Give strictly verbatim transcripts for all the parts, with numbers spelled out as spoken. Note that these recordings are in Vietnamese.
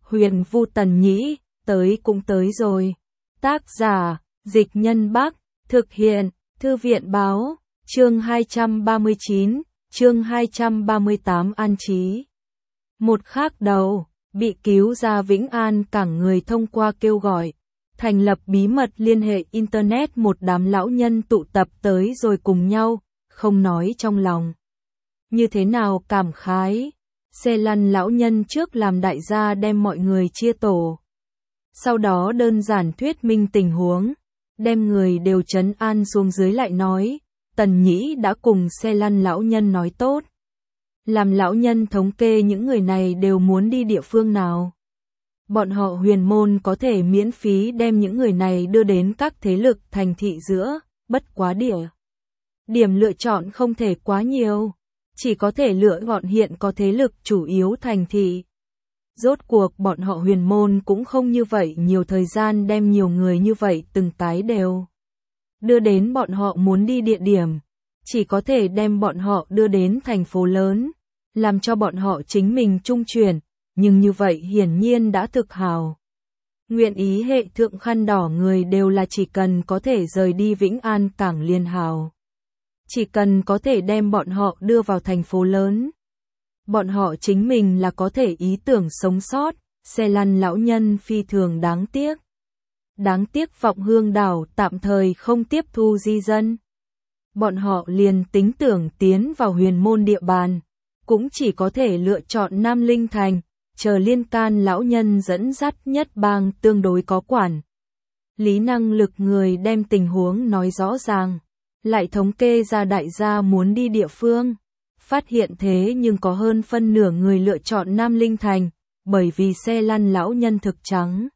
Huyền Vu Tần Nhĩ, tới cũng tới rồi. Tác giả, Dịch Nhân Bắc, thực hiện, Thư viện Báo, chương hai trăm ba mươi chín, chương hai trăm ba mươi tám An Trí. Một khác đầu, bị cứu ra Vĩnh An cảng người thông qua kêu gọi, thành lập bí mật liên hệ Internet, một đám lão nhân tụ tập tới rồi cùng nhau, không nói trong lòng. Như thế nào cảm khái, xe lăn lão nhân trước làm đại gia đem mọi người chia tổ. Sau đó đơn giản thuyết minh tình huống, đem người đều trấn an xuống dưới lại nói, Tần Nhĩ đã cùng xe lăn lão nhân nói tốt. Làm lão nhân thống kê những người này đều muốn đi địa phương nào. Bọn họ Huyền Môn có thể miễn phí đem những người này đưa đến các thế lực thành thị giữa, bất quá địa. Điểm lựa chọn không thể quá nhiều, chỉ có thể lựa gọn hiện có thế lực chủ yếu thành thị. Rốt cuộc bọn họ Huyền Môn cũng không như vậy nhiều thời gian đem nhiều người như vậy từng cái đều đưa đến bọn họ muốn đi địa điểm, chỉ có thể đem bọn họ đưa đến thành phố lớn, làm cho bọn họ chính mình trung chuyển, nhưng như vậy hiển nhiên đã thực hào. Nguyện ý hệ thượng khăn đỏ người đều là chỉ cần có thể rời đi Vĩnh An cảng liền hào. Chỉ cần có thể đem bọn họ đưa vào thành phố lớn. Bọn họ chính mình là có thể ý tưởng sống sót, xe lăn lão nhân phi thường đáng tiếc. Đáng tiếc Vọng Hương đảo tạm thời không tiếp thu di dân. Bọn họ liền tính tưởng tiến vào Huyền Môn địa bàn, cũng chỉ có thể lựa chọn Nam Linh Thành, chờ Liên Can lão nhân dẫn dắt nhất bang tương đối có quản lý năng lực người đem tình huống nói rõ ràng, lại thống kê ra đại gia muốn đi địa phương. Phát hiện thế nhưng có hơn phân nửa người lựa chọn Nam Linh Thành, bởi vì xe lăn lão nhân thực trắng.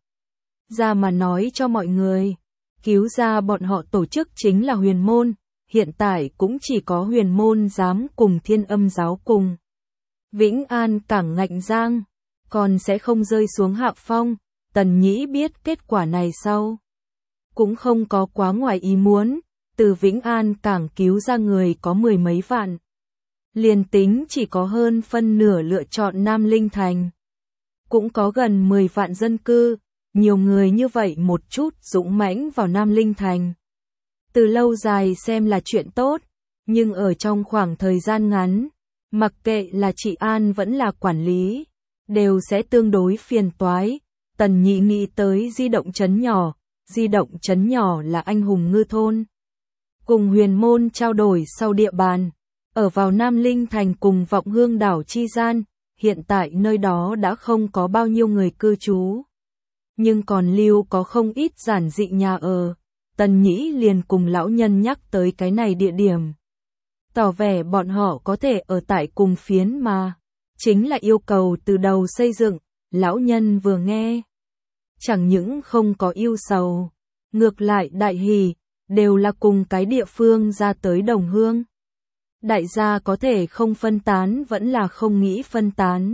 Ra mà nói cho mọi người, cứu ra bọn họ tổ chức chính là Huyền Môn, hiện tại cũng chỉ có Huyền Môn dám cùng Thiên Âm giáo cùng. Vĩnh An cảng ngạnh giang, còn sẽ không rơi xuống hạ phong. Tần Nhĩ biết kết quả này sau, cũng không có quá ngoài ý muốn, từ Vĩnh An cảng cứu ra người có mười mấy vạn. Liền tính chỉ có hơn phân nửa lựa chọn Nam Linh Thành, cũng có gần mười vạn dân cư, nhiều người như vậy một chút dũng mãnh vào Nam Linh Thành. Từ lâu dài xem là chuyện tốt, nhưng ở trong khoảng thời gian ngắn, mặc kệ là trị an vẫn là quản lý, đều sẽ tương đối phiền toái. Tần Nhĩ nghĩ tới di động trấn nhỏ, di động trấn nhỏ là anh hùng ngư thôn. Cùng Huyền Môn trao đổi sau địa bàn, ở vào Nam Linh Thành cùng Vọng Hương đảo chi gian, hiện tại nơi đó đã không có bao nhiêu người cư trú. Nhưng còn lưu có không ít giản dị nhà ở. Tần Nhĩ liền cùng lão nhân nhắc tới cái này địa điểm, tỏ vẻ bọn họ có thể ở tại cùng phiến mà, chính là yêu cầu từ đầu xây dựng. Lão nhân vừa nghe, chẳng những không có yêu sầu, ngược lại đại hỉ, đều là cùng cái địa phương ra tới đồng hương. Đại gia có thể không phân tán vẫn là không nghĩ phân tán.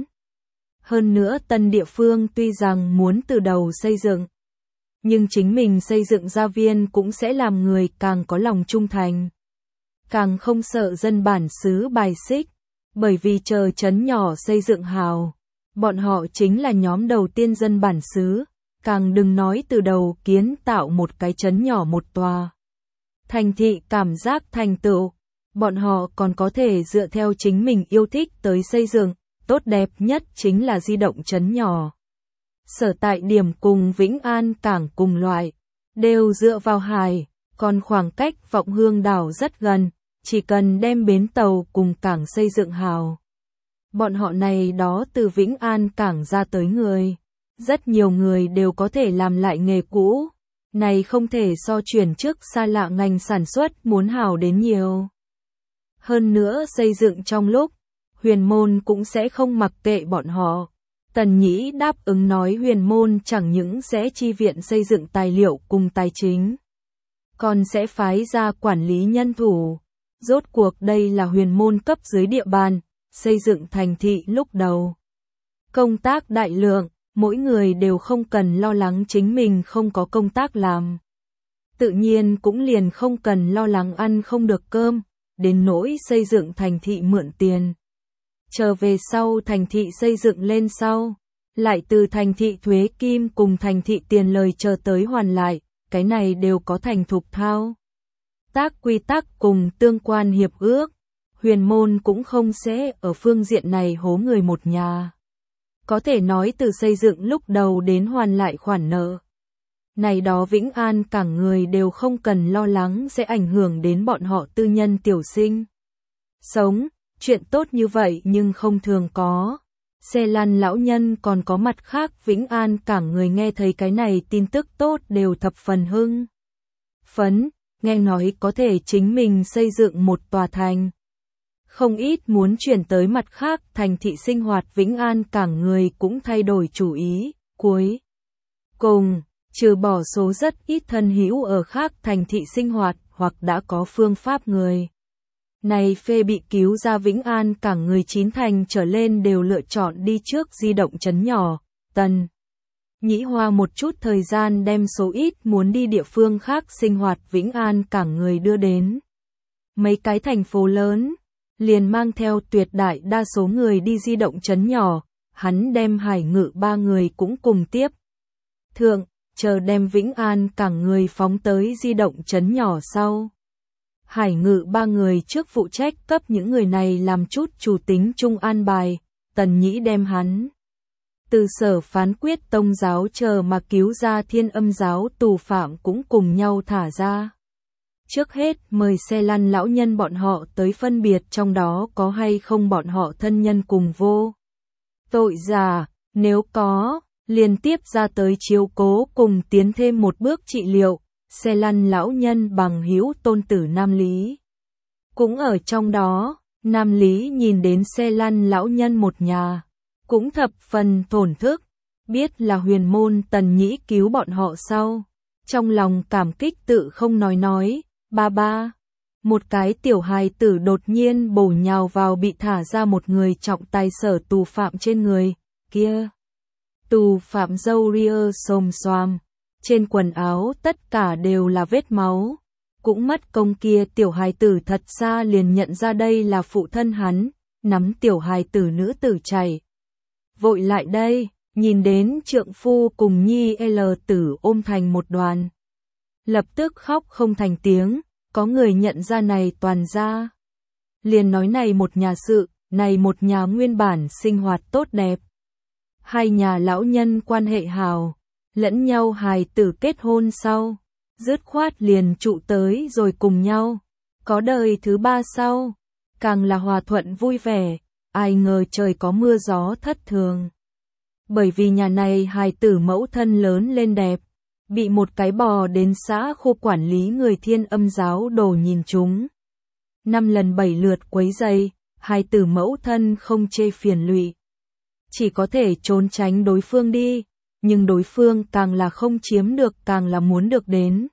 Hơn nữa tân địa phương tuy rằng muốn từ đầu xây dựng, nhưng chính mình xây dựng gia viên cũng sẽ làm người càng có lòng trung thành, càng không sợ dân bản xứ bài xích, bởi vì chờ trấn nhỏ xây dựng hào, bọn họ chính là nhóm đầu tiên dân bản xứ, càng đừng nói từ đầu kiến tạo một cái trấn nhỏ một tòa thành thị cảm giác thành tựu, bọn họ còn có thể dựa theo chính mình yêu thích tới xây dựng. Tốt đẹp nhất chính là di động trấn nhỏ. Sở tại điểm cùng Vĩnh An cảng cùng loại, đều dựa vào hải, còn khoảng cách Vọng Hương đảo rất gần, chỉ cần đem bến tàu cùng cảng xây dựng hào. Bọn họ này đó từ Vĩnh An cảng ra tới người, rất nhiều người đều có thể làm lại nghề cũ, này không thể so chuyển trước xa lạ ngành sản xuất muốn hào đến nhiều. Hơn nữa xây dựng trong lúc, Huyền Môn cũng sẽ không mặc kệ bọn họ. Tần Nhĩ đáp ứng nói Huyền Môn chẳng những sẽ chi viện xây dựng tài liệu cùng tài chính, còn sẽ phái ra quản lý nhân thủ. Rốt cuộc đây là Huyền Môn cấp dưới địa bàn, xây dựng thành thị lúc đầu. Công tác đại lượng, mỗi người đều không cần lo lắng chính mình không có công tác làm. Tự nhiên cũng liền không cần lo lắng ăn không được cơm, đến nỗi xây dựng thành thị mượn tiền. Chờ về sau thành thị xây dựng lên sau, lại từ thành thị thuế kim cùng thành thị tiền lời chờ tới hoàn lại, cái này đều có thành thục thao tác quy tắc cùng tương quan hiệp ước. Huyền môn cũng không sẽ ở phương diện này hố người một nhà. Có thể nói từ xây dựng lúc đầu đến hoàn lại khoản nợ. Này đó Vĩnh An cảng người đều không cần lo lắng sẽ ảnh hưởng đến bọn họ tư nhân tiểu sinh. Sống, chuyện tốt như vậy nhưng không thường có. Xe lăn lão nhân còn có mặt khác Vĩnh An cảng người nghe thấy cái này tin tức tốt đều thập phần hưng phấn, nghe nói có thể chính mình xây dựng một tòa thành. Không ít muốn chuyển tới mặt khác thành thị sinh hoạt Vĩnh An cảng người cũng thay đổi chủ ý, cuối cùng, trừ bỏ số rất ít thân hữu ở khác thành thị sinh hoạt hoặc đã có phương pháp người. Này phê bị cứu ra Vĩnh An cảng người chín thành trở lên đều lựa chọn đi trước di động trấn nhỏ, Tần Nhĩ Hoa một chút thời gian đem số ít muốn đi địa phương khác sinh hoạt Vĩnh An cảng người đưa đến mấy cái thành phố lớn, liền mang theo tuyệt đại đa số người đi di động trấn nhỏ, hắn đem Hải Ngự ba người cũng cùng tiếp. Thượng, chờ đem Vĩnh An cảng người phóng tới di động trấn nhỏ sau. Hải Ngự ba người trước phụ trách cấp những người này làm chút chủ tính chung an bài, Tần Nhĩ đem hắn từ sở phán quyết tông giáo chờ mà cứu ra Thiên Âm giáo tù phạm cũng cùng nhau thả ra. Trước hết mời xe lăn lão nhân bọn họ tới phân biệt trong đó có hay không bọn họ thân nhân cùng vô tội giả, nếu có, liên tiếp ra tới chiếu cố cùng tiến thêm một bước trị liệu. Xe lăn lão nhân bằng hữu tôn tử Nam Lý cũng ở trong đó. Nam Lý nhìn đến xe lăn lão nhân một nhà cũng thập phần thổn thức, biết là huyền môn Tần Nhĩ cứu bọn họ sau, trong lòng cảm kích tự không nói nói. Ba ba, một cái tiểu hài tử đột nhiên bổ nhào vào bị thả ra một người trọng tài sở tù phạm trên người, kia. Tù phạm râu ria xồm xoàm, trên quần áo tất cả đều là vết máu. Cũng mất công kia tiểu hài tử thật xa liền nhận ra đây là phụ thân hắn, nắm tiểu hài tử nữ tử chảy. Vội lại đây, nhìn đến trượng phu cùng nhi L tử ôm thành một đoàn. Lập tức khóc không thành tiếng, có người nhận ra này toàn ra. Liền nói này một nhà sự, này một nhà nguyên bản sinh hoạt tốt đẹp. Hai nhà lão nhân quan hệ hào, lẫn nhau hài tử kết hôn sau, dứt khoát liền trụ tới rồi cùng nhau. Có đời thứ ba sau, càng là hòa thuận vui vẻ, ai ngờ trời có mưa gió thất thường. Bởi vì nhà này hài tử mẫu thân lớn lên đẹp, bị một cái bò đến xã khu quản lý người Thiên Âm giáo đồ nhìn chúng. Năm lần bảy lượt quấy rầy, hài tử mẫu thân không chê phiền lụy. Chỉ có thể trốn tránh đối phương đi, nhưng đối phương càng là không chiếm được càng là muốn được đến.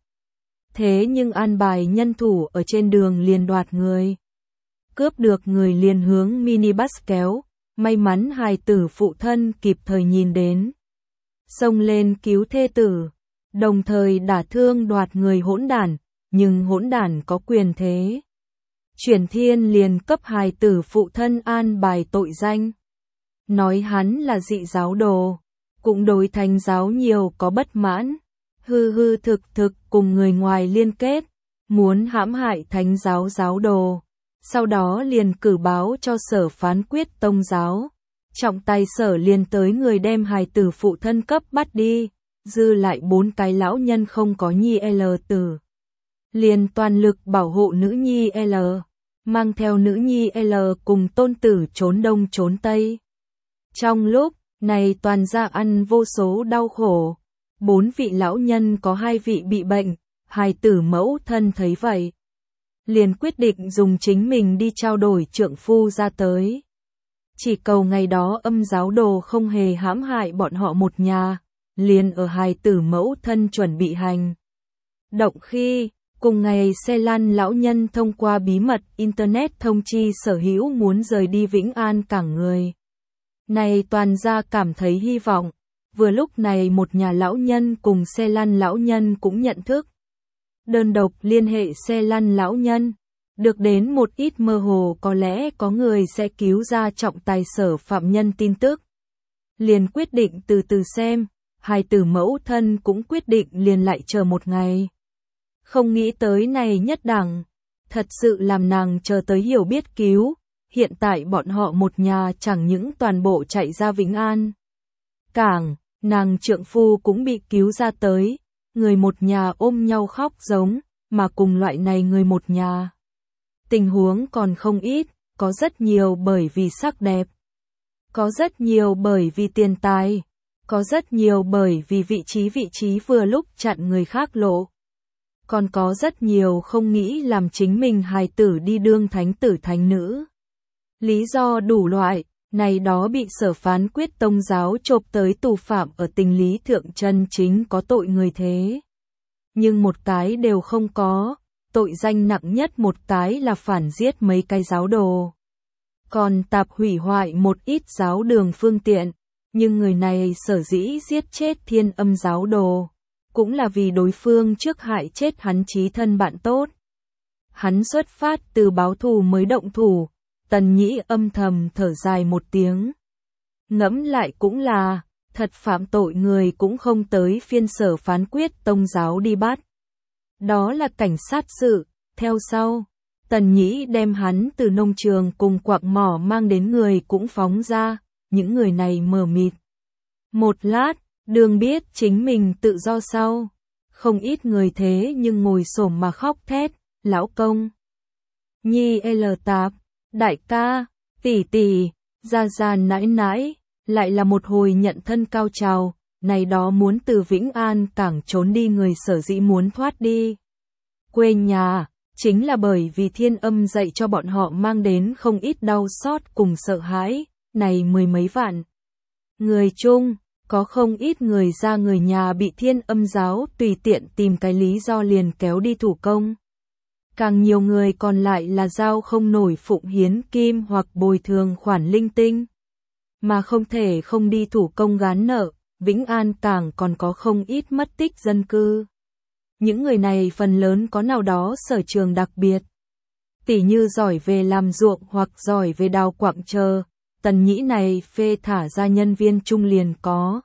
Thế nhưng an bài nhân thủ ở trên đường liền đoạt người. Cướp được người liền hướng minibus kéo, may mắn hài tử phụ thân kịp thời nhìn đến. Xông lên cứu thê tử, đồng thời đả thương đoạt người hỗn đản, nhưng hỗn đản có quyền thế. Chuyển thiên liền cấp hài tử phụ thân an bài tội danh. Nói hắn là dị giáo đồ, cũng đối thánh giáo nhiều có bất mãn, hư hư thực thực cùng người ngoài liên kết, muốn hãm hại thánh giáo giáo đồ. Sau đó liền cử báo cho sở phán quyết tông giáo. Trọng tài sở liền tới người đem hài tử phụ thân cấp bắt đi, dư lại bốn cái lão nhân không có nhi L tử. Liền toàn lực bảo hộ nữ nhi L, mang theo nữ nhi L cùng tôn tử trốn đông trốn tây. Trong lúc này toàn gia ăn vô số đau khổ, bốn vị lão nhân có hai vị bị bệnh, hài tử mẫu thân thấy vậy. Liền quyết định dùng chính mình đi trao đổi trượng phu ra tới. Chỉ cầu ngày đó âm giáo đồ không hề hãm hại bọn họ một nhà, liền ở hài tử mẫu thân chuẩn bị hành động khi, cùng ngày xe lăn lão nhân thông qua bí mật Internet thông chi sở hữu muốn rời đi Vĩnh An cảng người. Này toàn gia cảm thấy hy vọng, vừa lúc này một nhà lão nhân cùng xe lăn lão nhân cũng nhận thức. Đơn độc liên hệ xe lăn lão nhân, được đến một ít mơ hồ có lẽ có người sẽ cứu ra trọng tài sở phạm nhân tin tức. liền quyết định từ từ xem, hài tử mẫu thân cũng quyết định liền lại chờ một ngày. Không nghĩ tới này nhất đẳng, thật sự làm nàng chờ tới hiểu biết cứu, hiện tại bọn họ một nhà chẳng những toàn bộ chạy ra Vĩnh An. Cảng, nàng trượng phu cũng bị cứu ra tới, người một nhà ôm nhau khóc giống, mà cùng loại này người một nhà. Tình huống còn không ít, có rất nhiều bởi vì sắc đẹp, có rất nhiều bởi vì tiền tài, có rất nhiều bởi vì vị trí vị trí vừa lúc chặn người khác lộ. Còn có rất nhiều không nghĩ làm chính mình hài tử đi đương thánh tử thánh nữ. Lý do đủ loại, này đó bị Sở phán quyết tông giáo chộp tới tù phạm ở tình lý thượng chân chính có tội người thế. Nhưng một cái đều không có, tội danh nặng nhất một cái là phản giết mấy cái giáo đồ. Còn tạp hủy hoại một ít giáo đường phương tiện, nhưng người này sở dĩ giết chết Thiên Âm giáo đồ, cũng là vì đối phương trước hại chết hắn chí thân bạn tốt. Hắn xuất phát từ báo thù mới động thủ, Tần Nhĩ âm thầm thở dài một tiếng. Ngẫm lại cũng là, thật phạm tội người cũng không tới phiên Sở phán quyết tông giáo đi bắt. Đó là cảnh sát sự, theo sau, Tần Nhĩ đem hắn từ nông trường cùng quạng mỏ mang đến người cũng phóng ra, những người này mờ mịt. Một lát, đường biết chính mình tự do sau, không ít người thế nhưng ngồi xổm mà khóc thét, lão công. Nhi L tạp, đại ca, tỷ tỷ, gia gia nãi nãi, lại là một hồi nhận thân cao trào, này đó muốn từ Vĩnh An cảng trốn đi người sở dĩ muốn thoát đi. Quê nhà, chính là bởi vì Thiên Âm dạy cho bọn họ mang đến không ít đau xót cùng sợ hãi, này mười mấy vạn. Người chung, có không ít người ra người nhà bị Thiên Âm giáo tùy tiện tìm cái lý do liền kéo đi thủ công. Càng nhiều người còn lại là giao không nổi phụng hiến kim hoặc bồi thường khoản linh tinh. Mà không thể không đi thủ công gán nợ, Vĩnh An cảng còn có không ít mất tích dân cư. Những người này phần lớn có nào đó sở trường đặc biệt. Tỉ như giỏi về làm ruộng hoặc giỏi về đào quặng chờ, Tần Nhĩ này phê thả ra nhân viên trung liền có.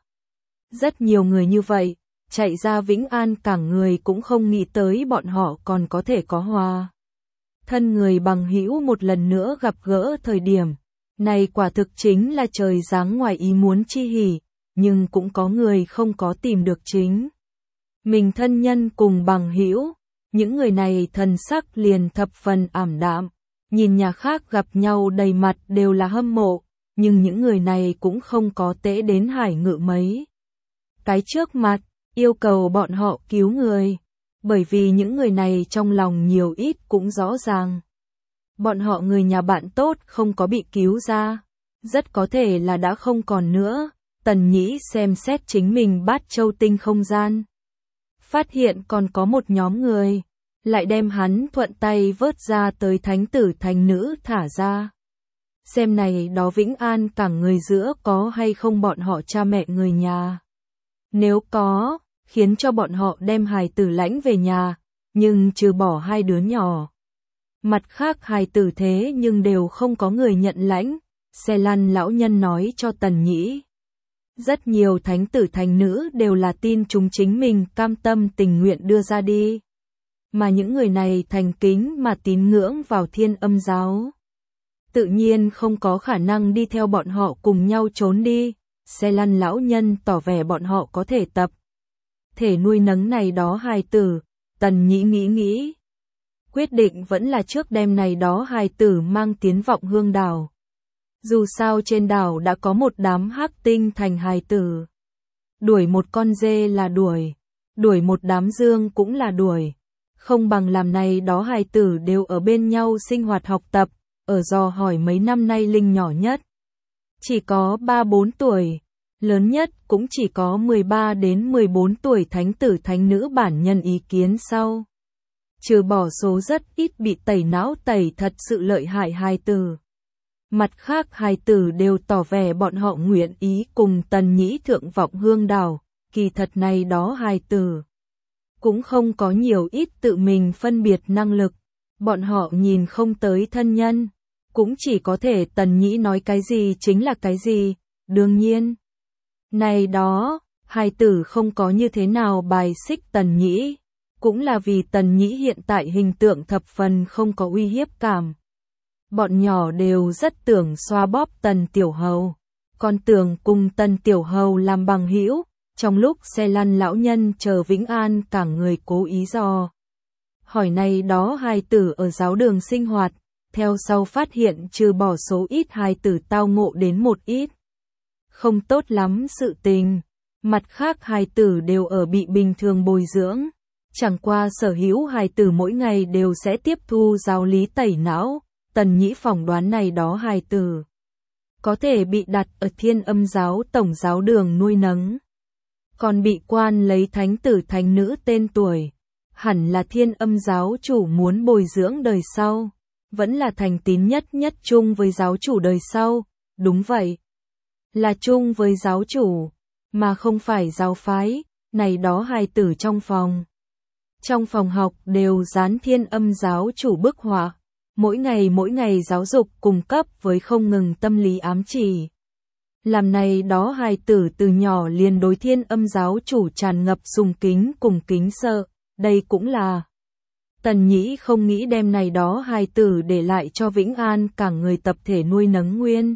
Rất nhiều người như vậy, chạy ra Vĩnh An cảng người cũng không nghĩ tới bọn họ còn có thể có hòa. Thân người bằng hữu một lần nữa gặp gỡ thời điểm, này quả thực chính là trời giáng ngoài ý muốn chi hỉ, nhưng cũng có người không có tìm được chính. Mình thân nhân cùng bằng hữu, những người này thần sắc liền thập phần ảm đạm, nhìn nhà khác gặp nhau đầy mặt đều là hâm mộ, nhưng những người này cũng không có tễ đến hải ngự mấy. Cái trước mặt, yêu cầu bọn họ cứu người, bởi vì những người này trong lòng nhiều ít cũng rõ ràng. Bọn họ người nhà bạn tốt không có bị cứu ra, rất có thể là đã không còn nữa. Tần Nhĩ xem xét chính mình bát châu tinh không gian. Phát hiện còn có một nhóm người, lại đem hắn thuận tay vớt ra tới thánh tử thánh nữ thả ra. Xem này đó Vĩnh An cảng người giữa có hay không bọn họ cha mẹ người nhà. Nếu có, khiến cho bọn họ đem hài tử lãnh về nhà, nhưng trừ bỏ hai đứa nhỏ. Mặt khác hài tử thế nhưng đều không có người nhận lãnh, xe lăn lão nhân nói cho Tần Nhĩ. Rất nhiều thánh tử thánh nữ đều là tin chúng chính mình cam tâm tình nguyện đưa ra đi. Mà những người này thành kính mà tín ngưỡng vào Thiên Âm giáo. Tự nhiên không có khả năng đi theo bọn họ cùng nhau trốn đi. Xe lăn lão nhân tỏ vẻ bọn họ có thể tập thể nuôi nấng này đó hài tử. Tần Nhĩ nghĩ nghĩ, quyết định vẫn là trước đêm này đó hài tử mang tiến Vọng Hương đảo. Dù sao trên đảo đã có một đám hắc tinh thành hài tử. Đuổi một con dê là đuổi, đuổi một đám dương cũng là đuổi. Không bằng làm này đó hài tử đều ở bên nhau sinh hoạt học tập, ở dò hỏi mấy năm nay Linh nhỏ nhất. Chỉ có ba bốn tuổi, lớn nhất cũng chỉ có mười ba đến mười bốn tuổi thánh tử thánh nữ bản nhân ý kiến sau. Trừ bỏ số rất ít bị tẩy não tẩy thật sự lợi hại hài tử. Mặt khác hài tử đều tỏ vẻ bọn họ nguyện ý cùng Tần Nhĩ thượng Vọng Hương đảo, kỳ thật này đó hài tử. Cũng không có nhiều ít tự mình phân biệt năng lực, bọn họ nhìn không tới thân nhân, cũng chỉ có thể Tần Nhĩ nói cái gì chính là cái gì, đương nhiên. Này đó, hài tử không có như thế nào bài xích Tần Nhĩ, cũng là vì Tần Nhĩ hiện tại hình tượng thập phần không có uy hiếp cảm. Bọn nhỏ đều rất tưởng xoa bóp Tần Tiểu Hầu, còn tưởng cùng Tần Tiểu Hầu làm bằng hữu. Trong lúc xe lăn lão nhân chờ Vĩnh An cả người cố ý dò hỏi này đó hài tử ở giáo đường sinh hoạt, theo sau phát hiện trừ bỏ số ít hài tử tao ngộ đến một ít không tốt lắm sự tình, mặt khác hài tử đều ở bị bình thường bồi dưỡng, chẳng qua sở hữu hài tử mỗi ngày đều sẽ tiếp thu giáo lý tẩy não. Tần Nhĩ phỏng đoán này đó hài tử có thể bị đặt ở Thiên Âm giáo tổng giáo đường nuôi nấng, còn bị quan lấy thánh tử thánh nữ tên tuổi, hẳn là Thiên Âm giáo chủ muốn bồi dưỡng đời sau, vẫn là thành tín nhất nhất chung với giáo chủ đời sau, đúng vậy, là chung với giáo chủ, mà không phải giáo phái. Này đó hài tử trong phòng trong phòng học đều dán Thiên Âm giáo chủ bức họa, mỗi ngày mỗi ngày giáo dục cung cấp với không ngừng tâm lý ám chỉ. Làm này đó hài tử từ nhỏ liền đối Thiên Âm giáo chủ tràn ngập sùng kính cùng kính sợ, đây cũng là Tần Nhĩ không nghĩ đem này đó hài tử để lại cho Vĩnh An cả người tập thể nuôi nấng nguyên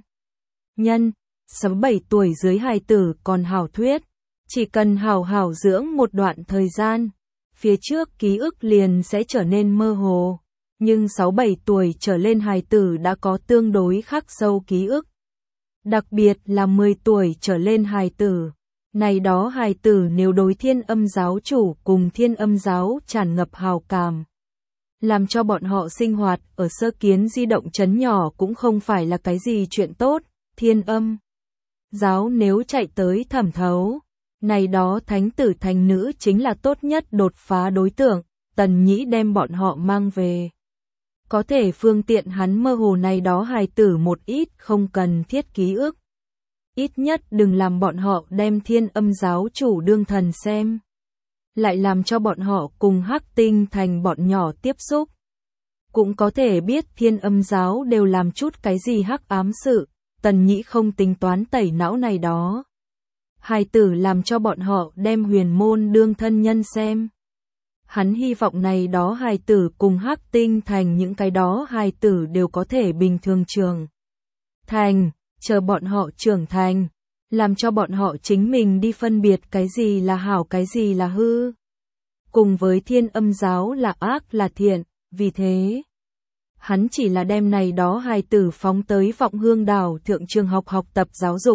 nhân. Sáu bảy tuổi dưới hài tử còn hảo thuyết, chỉ cần hảo hảo dưỡng một đoạn thời gian, phía trước ký ức liền sẽ trở nên mơ hồ, nhưng sáu bảy tuổi trở lên hài tử đã có tương đối khắc sâu ký ức. Đặc biệt là mười tuổi trở lên hài tử, này đó hài tử nếu đối Thiên Âm giáo chủ cùng Thiên Âm giáo tràn ngập hào cảm, làm cho bọn họ sinh hoạt ở sơ kiến di động trấn nhỏ cũng không phải là cái gì chuyện tốt. Thiên Âm giáo nếu chạy tới thẩm thấu, này đó thánh tử thánh nữ chính là tốt nhất đột phá đối tượng. Tần Nhĩ đem bọn họ mang về, có thể phương tiện hắn mơ hồ này đó hài tử một ít không cần thiết ký ức. Ít nhất đừng làm bọn họ đem Thiên Âm giáo chủ đương thần xem, lại làm cho bọn họ cùng Hắc Tinh thành bọn nhỏ tiếp xúc. Cũng có thể biết Thiên Âm giáo đều làm chút cái gì hắc ám sự. Tần Nhĩ không tính toán tẩy não này đó hài tử, làm cho bọn họ đem huyền môn đương thân nhân xem. Hắn hy vọng này đó hài tử cùng Hắc Tinh thành những cái đó hài tử đều có thể bình thường trưởng thành, chờ bọn họ trưởng thành, làm cho bọn họ chính mình đi phân biệt cái gì là hảo cái gì là hư. Cùng với Thiên Âm giáo là ác là thiện, vì thế hắn chỉ là đem này đó hài tử phóng tới Vọng Hương đảo thượng trường học học tập giáo dục,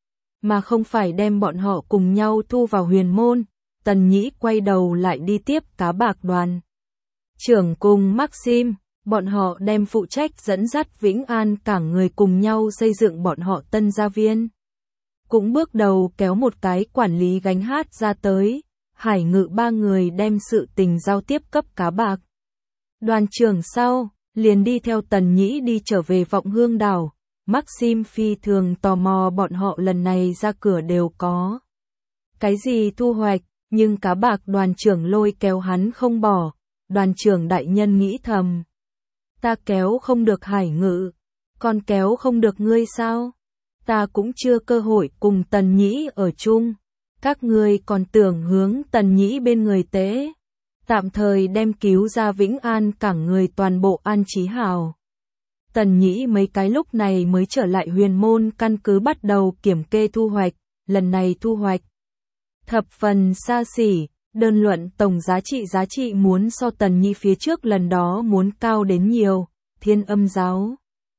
mà không phải đem bọn họ cùng nhau thu vào huyền môn. Tần Nhĩ quay đầu lại đi tiếp cá bạc đoàn trưởng cùng Maxim, bọn họ đem phụ trách dẫn dắt Vĩnh An cả người cùng nhau xây dựng bọn họ tân gia viên. Cũng bước đầu kéo một cái quản lý gánh hát ra tới, Hải Ngự ba người đem sự tình giao tiếp cấp cá bạc đoàn trưởng sau, liền đi theo Tần Nhĩ đi trở về Vọng Hương đảo. Maxim phi thường tò mò bọn họ lần này ra cửa đều có cái gì thu hoạch, nhưng cá bạc đoàn trưởng lôi kéo hắn không bỏ. Đoàn trưởng đại nhân nghĩ thầm, ta kéo không được Hải Ngự, còn kéo không được ngươi sao? Ta cũng chưa cơ hội cùng Tần Nhĩ ở chung, các ngươi còn tưởng hướng Tần Nhĩ bên người tế, tạm thời đem cứu ra Vĩnh An cả người toàn bộ an trí hào. Tần Nhĩ mấy cái lúc này mới trở lại huyền môn căn cứ bắt đầu kiểm kê thu hoạch, lần này thu hoạch thập phần xa xỉ, đơn luận tổng giá trị giá trị muốn so Tần Nhĩ phía trước lần đó muốn cao đến nhiều. Thiên Âm giáo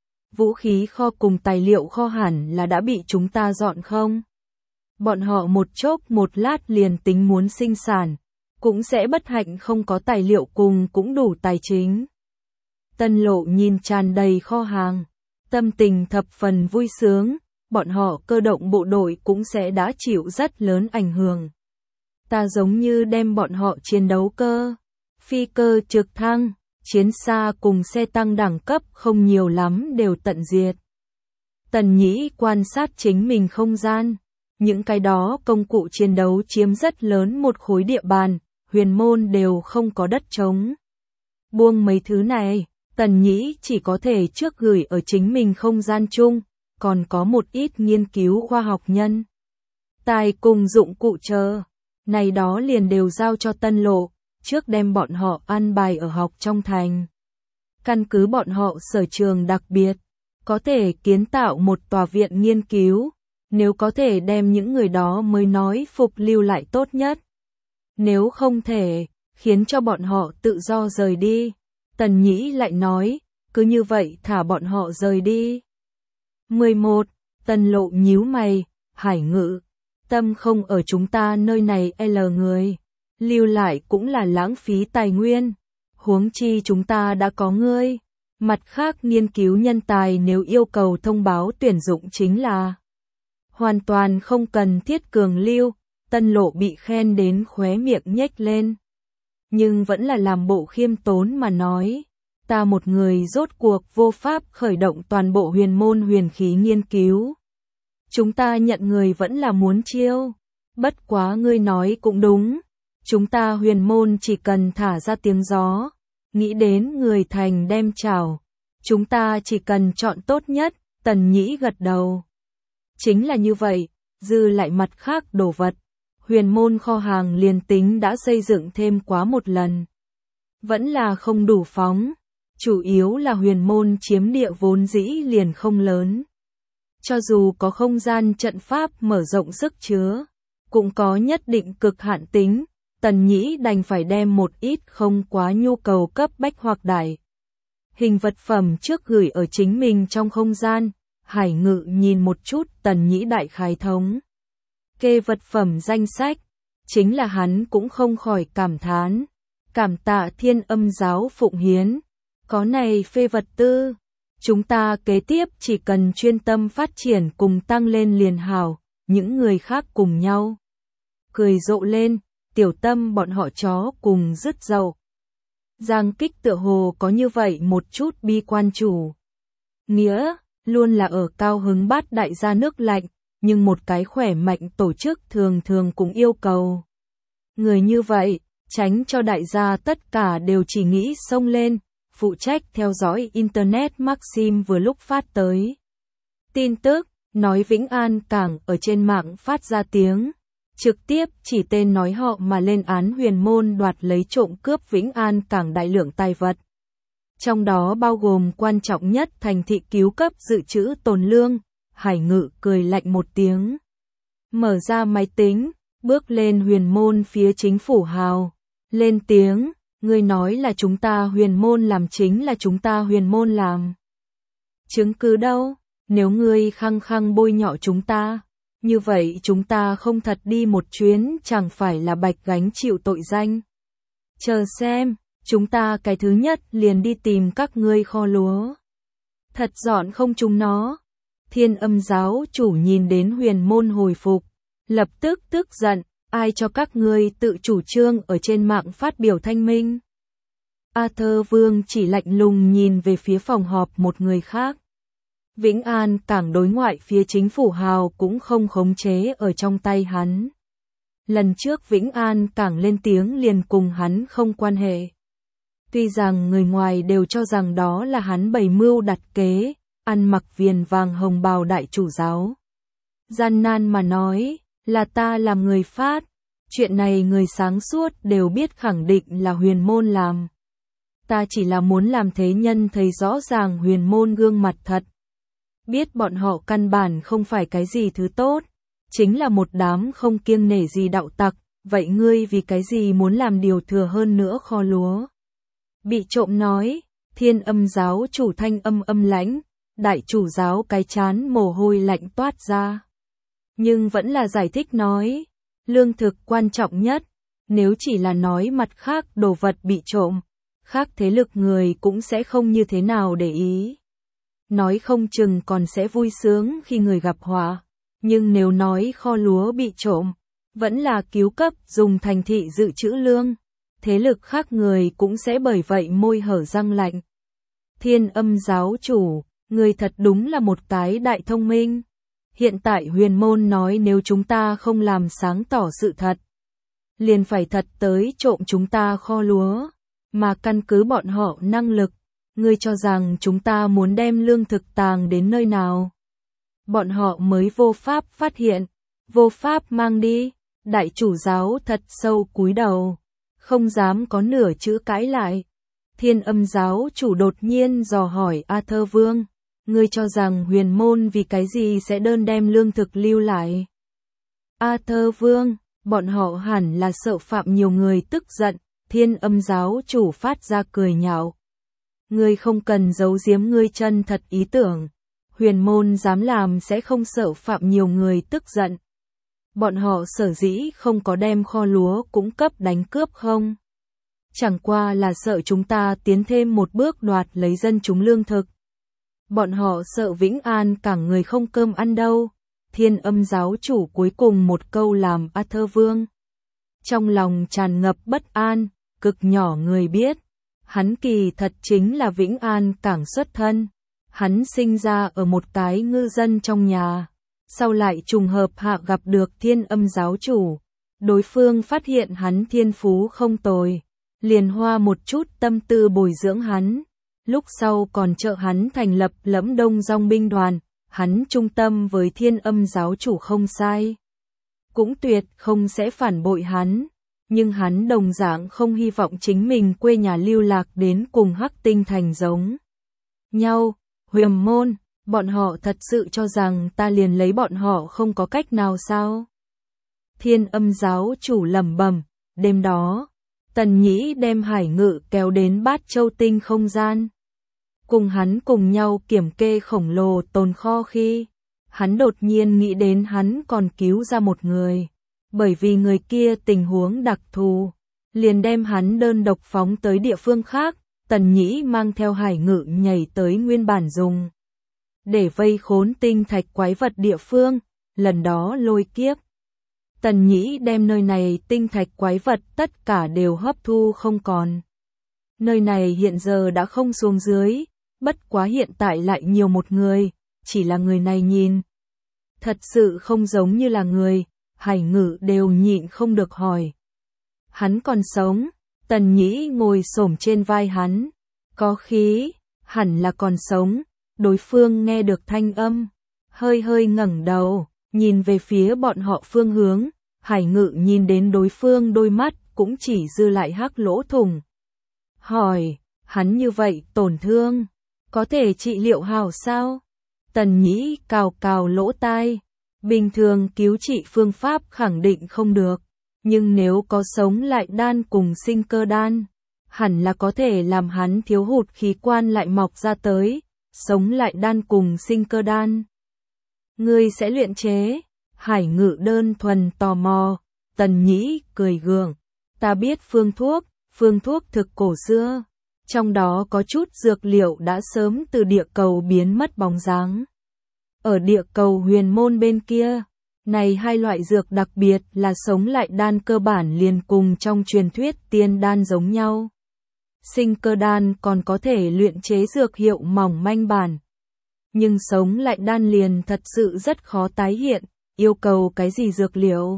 vũ khí kho cùng tài liệu kho hẳn là đã bị chúng ta dọn không? Bọn họ một chốc một lát liền tính muốn sinh sản, cũng sẽ bất hạnh không có tài liệu cùng cũng đủ tài chính. Tân Lộ nhìn tràn đầy kho hàng, tâm tình thập phần vui sướng, bọn họ cơ động bộ đội cũng sẽ đã chịu rất lớn ảnh hưởng. Ta giống như đem bọn họ chiến đấu cơ, phi cơ trực thăng, chiến xa cùng xe tăng đẳng cấp không nhiều lắm đều tận diệt. Tần Nhĩ quan sát chính mình không gian, những cái đó công cụ chiến đấu chiếm rất lớn một khối địa bàn, huyền môn đều không có đất trống. Buông mấy thứ này, Tần Nhĩ chỉ có thể trước gửi ở chính mình không gian chung, còn có một ít nghiên cứu khoa học nhân tài cùng dụng cụ chờ, này đó liền đều giao cho Tân Lộ, trước đem bọn họ an bài ở học trong thành. Căn cứ bọn họ sở trường đặc biệt, có thể kiến tạo một tòa viện nghiên cứu, nếu có thể đem những người đó mới nói phục lưu lại tốt nhất. Nếu không thể, khiến cho bọn họ tự do rời đi. Tần Nhĩ lại nói, cứ như vậy thả bọn họ rời đi. mười một. Tân Lộ nhíu mày, Hải Ngự, tâm không ở chúng ta nơi này L người, lưu lại cũng là lãng phí tài nguyên, huống chi chúng ta đã có ngươi. Mặt khác nghiên cứu nhân tài nếu yêu cầu thông báo tuyển dụng chính là hoàn toàn không cần thiết cường lưu. Tân Lộ bị khen đến khóe miệng nhếch lên, nhưng vẫn là làm bộ khiêm tốn mà nói, ta một người rốt cuộc vô pháp khởi động toàn bộ huyền môn huyền khí nghiên cứu. Chúng ta nhận người vẫn là muốn chiêu, bất quá ngươi nói cũng đúng, chúng ta huyền môn chỉ cần thả ra tiếng gió, nghĩ đến người thành đem chào, chúng ta chỉ cần chọn tốt nhất. Tần Nhĩ gật đầu. Chính là như vậy, dư lại mặt khác đồ vật. Huyền môn kho hàng liền tính đã xây dựng thêm quá một lần, vẫn là không đủ phóng, chủ yếu là huyền môn chiếm địa vốn dĩ liền không lớn. Cho dù có không gian trận pháp mở rộng sức chứa, cũng có nhất định cực hạn tính, Tần Nhĩ đành phải đem một ít không quá nhu cầu cấp bách hoặc đại hình vật phẩm trước gửi ở chính mình trong không gian. Hải Ngự nhìn một chút Tần Nhĩ đại khái thống kê vật phẩm danh sách, chính là hắn cũng không khỏi cảm thán, cảm tạ Thiên Âm giáo phụng hiến, có này phê vật tư, chúng ta kế tiếp chỉ cần chuyên tâm phát triển cùng tăng lên liền hảo. Những người khác cùng nhau cười rộ lên, tiểu tâm bọn họ chó cùng rứt dậu. Giang Kích tựa hồ có như vậy một chút bi quan chủ nghĩa, luôn là ở cao hứng bát đại gia nước lạnh, nhưng một cái khỏe mạnh tổ chức thường thường cũng yêu cầu người như vậy, tránh cho đại gia tất cả đều chỉ nghĩ xông lên. Phụ trách theo dõi Internet Maxim vừa lúc phát tới tin tức, nói Vĩnh An Cảng ở trên mạng phát ra tiếng trực tiếp chỉ tên nói họ mà lên án huyền môn đoạt lấy trộm cướp Vĩnh An Cảng đại lượng tài vật. Trong đó bao gồm quan trọng nhất thành thị cứu cấp dự trữ tồn lương. Hải Ngự cười lạnh một tiếng, mở ra máy tính, bước lên huyền môn phía chính phủ hào, lên tiếng, ngươi nói là chúng ta huyền môn làm chính là chúng ta huyền môn làm. Chứng cứ đâu, nếu ngươi khăng khăng bôi nhọ chúng ta, như vậy chúng ta không thật đi một chuyến chẳng phải là bạch gánh chịu tội danh. Chờ xem, chúng ta cái thứ nhất liền đi tìm các ngươi kho lúa. Thật dọn không chúng nó. Thiên Âm giáo chủ nhìn đến huyền môn hồi phục, lập tức tức giận, ai cho các ngươi tự chủ trương ở trên mạng phát biểu thanh minh. A Thơ Vương chỉ lạnh lùng nhìn về phía phòng họp một người khác. Vĩnh An Cảng đối ngoại phía chính phủ hào cũng không khống chế ở trong tay hắn. Lần trước Vĩnh An Cảng lên tiếng liền cùng hắn không quan hệ. Tuy rằng người ngoài đều cho rằng đó là hắn bày mưu đặt kế, ăn mặc viền vàng hồng bào đại chủ giáo. Gian nan mà nói, là ta làm người phát, chuyện này người sáng suốt đều biết khẳng định là huyền môn làm. Ta chỉ là muốn làm thế nhân thấy rõ ràng huyền môn gương mặt thật. Biết bọn họ căn bản không phải cái gì thứ tốt, chính là một đám không kiêng nể gì đạo tặc, vậy ngươi vì cái gì muốn làm điều thừa hơn nữa kho lúa? Bị trộm nói, Thiên Âm giáo chủ thanh âm âm lãnh, đại chủ giáo cái chán mồ hôi lạnh toát ra. Nhưng vẫn là giải thích nói, lương thực quan trọng nhất, nếu chỉ là nói mặt khác đồ vật bị trộm, khác thế lực người cũng sẽ không như thế nào để ý. Nói không chừng còn sẽ vui sướng khi người gặp họa, nhưng nếu nói kho lúa bị trộm, vẫn là cứu cấp dùng thành thị dự trữ lương, thế lực khác người cũng sẽ bởi vậy môi hở răng lạnh. Thiên Âm giáo chủ, người thật đúng là một cái đại thông minh. Hiện tại huyền môn nói nếu chúng ta không làm sáng tỏ sự thật, liền phải thật tới trộm chúng ta kho lúa, mà căn cứ bọn họ năng lực, ngươi cho rằng chúng ta muốn đem lương thực tàng đến nơi nào? Bọn họ mới vô pháp phát hiện, vô pháp mang đi. Đại chủ giáo thật sâu cúi đầu, không dám có nửa chữ cãi lại. Thiên Âm giáo chủ đột nhiên dò hỏi Arthur Vương, ngươi cho rằng huyền môn vì cái gì sẽ đơn đem lương thực lưu lại? Arthur Vương, bọn họ hẳn là sợ phạm nhiều người tức giận. Thiên Âm giáo chủ phát ra cười nhạo. Ngươi không cần giấu giếm ngươi chân thật ý tưởng. Huyền môn dám làm sẽ không sợ phạm nhiều người tức giận. Bọn họ sở dĩ không có đem kho lúa cũng cấp đánh cướp không? Chẳng qua là sợ chúng ta tiến thêm một bước đoạt lấy dân chúng lương thực. Bọn họ sợ Vĩnh An cảng người không cơm ăn đâu. Thiên Âm giáo chủ cuối cùng một câu làm Arthur Vương trong lòng tràn ngập bất an, cực nhỏ người biết. Hắn kỳ thật chính là Vĩnh An cảng xuất thân. Hắn sinh ra ở một cái ngư dân trong nhà. Sau lại trùng hợp hạ gặp được Thiên Âm giáo chủ. Đối phương phát hiện hắn thiên phú không tồi. Liền hoa một chút tâm tư bồi dưỡng hắn. Lúc sau còn trợ hắn thành lập Lẫm Đông Dòng binh đoàn. Hắn trung tâm với Thiên Âm giáo chủ không sai. Cũng tuyệt không sẽ phản bội hắn. Nhưng hắn đồng dạng không hy vọng chính mình quê nhà lưu lạc đến cùng Hắc Tinh Thành giống nhau. Huyền môn, bọn họ thật sự cho rằng ta liền lấy bọn họ không có cách nào sao? Thiên Âm giáo chủ lẩm bẩm. Đêm đó, Tần Nhĩ đem Hải Ngự kéo đến Bát Châu Tinh không gian. Cùng hắn cùng nhau kiểm kê khổng lồ tồn kho khi, hắn đột nhiên nghĩ đến hắn còn cứu ra một người. Bởi vì người kia tình huống đặc thù, liền đem hắn đơn độc phóng tới địa phương khác. Tần Nhĩ mang theo Hải Ngự nhảy tới nguyên bản dùng để vây khốn tinh thạch quái vật địa phương, lần đó lôi kiếp. Tần Nhĩ đem nơi này tinh thạch quái vật tất cả đều hấp thu không còn. Nơi này hiện giờ đã không xuống dưới, bất quá hiện tại lại nhiều một người, chỉ là người này nhìn thật sự không giống như là người. Hải Ngự đều nhịn không được hỏi. Hắn còn sống? Tần Nhĩ ngồi xổm trên vai hắn. Có khí, hẳn là còn sống. Đối phương nghe được thanh âm, hơi hơi ngẩng đầu, nhìn về phía bọn họ phương hướng. Hải Ngự nhìn đến đối phương đôi mắt cũng chỉ dư lại hắc lỗ thủng. Hỏi, hắn như vậy tổn thương, có thể trị liệu hảo sao? Tần Nhĩ cào cào lỗ tai. Bình thường cứu trị phương pháp khẳng định không được, nhưng nếu có sống lại đan cùng sinh cơ đan, hẳn là có thể làm hắn thiếu hụt khí quan lại mọc ra tới. Sống lại đan cùng sinh cơ đan, ngươi sẽ luyện chế? Hải Ngự đơn thuần tò mò. Tần Nhĩ cười gượng. Ta biết phương thuốc, phương thuốc thực cổ xưa, trong đó có chút dược liệu đã sớm từ địa cầu biến mất bóng dáng. Ở địa cầu huyền môn bên kia, này hai loại dược đặc biệt là sống lại đan cơ bản liền cùng trong truyền thuyết tiên đan giống nhau. Sinh cơ đan còn có thể luyện chế dược hiệu mỏng manh bản. Nhưng sống lại đan liền thật sự rất khó tái hiện, yêu cầu cái gì dược liệu?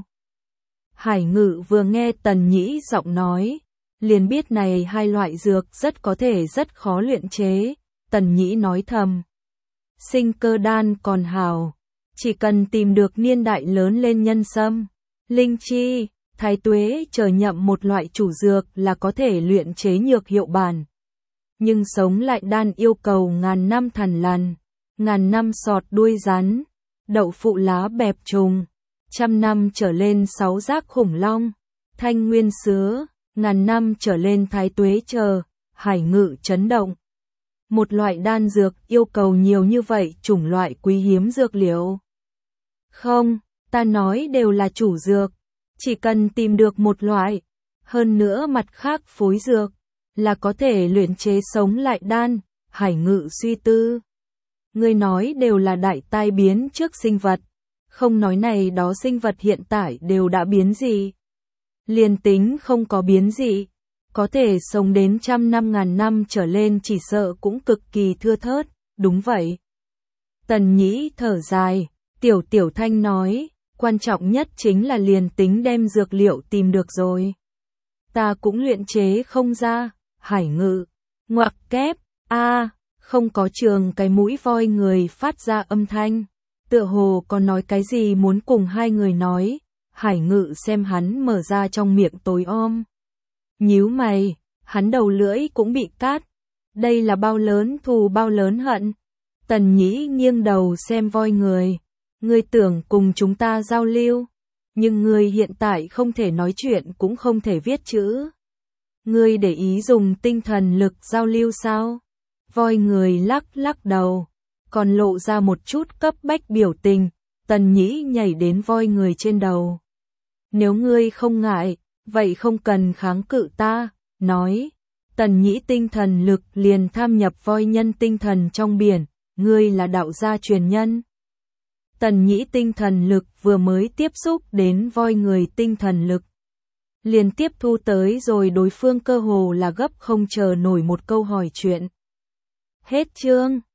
Hải Ngự vừa nghe Tần Nhĩ giọng nói, liền biết này hai loại dược rất có thể rất khó luyện chế. Tần Nhĩ nói thầm. Sinh cơ đan còn hào, chỉ cần tìm được niên đại lớn lên nhân sâm, linh chi, thái tuế chờ nhậm một loại chủ dược là có thể luyện chế nhược hiệu bản. Nhưng sống lại đan yêu cầu ngàn năm thần lằn, ngàn năm sọt đuôi rắn, đậu phụ lá bẹp trùng, trăm năm trở lên sáu giác khủng long, thanh nguyên sứa, ngàn năm trở lên thái tuế chờ. Hải Ngự chấn động. Một loại đan dược yêu cầu nhiều như vậy chủng loại quý hiếm dược liệu. Không, ta nói đều là chủ dược. Chỉ cần tìm được một loại, hơn nữa mặt khác phối dược, là có thể luyện chế sống lại đan. Hải Ngự suy tư. Ngươi nói đều là đại tai biến trước sinh vật. Không nói này đó sinh vật hiện tại đều đã biến dị. Liền tính không có biến dị, có thể sống đến trăm năm ngàn năm trở lên chỉ sợ cũng cực kỳ thưa thớt. Đúng vậy. Tần Nhĩ thở dài, tiểu tiểu thanh nói, quan trọng nhất chính là liền tính đem dược liệu tìm được rồi. Ta cũng luyện chế không ra. Hải Ngự, ngoặc kép, a, không có trường cái mũi voi người phát ra âm thanh. tựa hồ có nói cái gì muốn cùng hai người nói, Hải Ngự xem hắn mở ra trong miệng tối om. Nhíu mày, hắn đầu lưỡi cũng bị cát. Đây là bao lớn thù bao lớn hận. Tần Nhĩ nghiêng đầu xem voi người. Ngươi tưởng cùng chúng ta giao lưu, nhưng ngươi hiện tại không thể nói chuyện cũng không thể viết chữ. Ngươi để ý dùng tinh thần lực giao lưu sao? Voi người lắc lắc đầu, còn lộ ra một chút cấp bách biểu tình. Tần Nhĩ nhảy đến voi người trên đầu. Nếu ngươi không ngại, vậy không cần kháng cự ta, nói. Tần Nhĩ tinh thần lực liền tham nhập voi nhân tinh thần trong biển, ngươi là đạo gia truyền nhân. Tần Nhĩ tinh thần lực vừa mới tiếp xúc đến voi người tinh thần lực, liền tiếp thu tới rồi đối phương cơ hồ là gấp không chờ nổi một câu hỏi chuyện. Hết chương.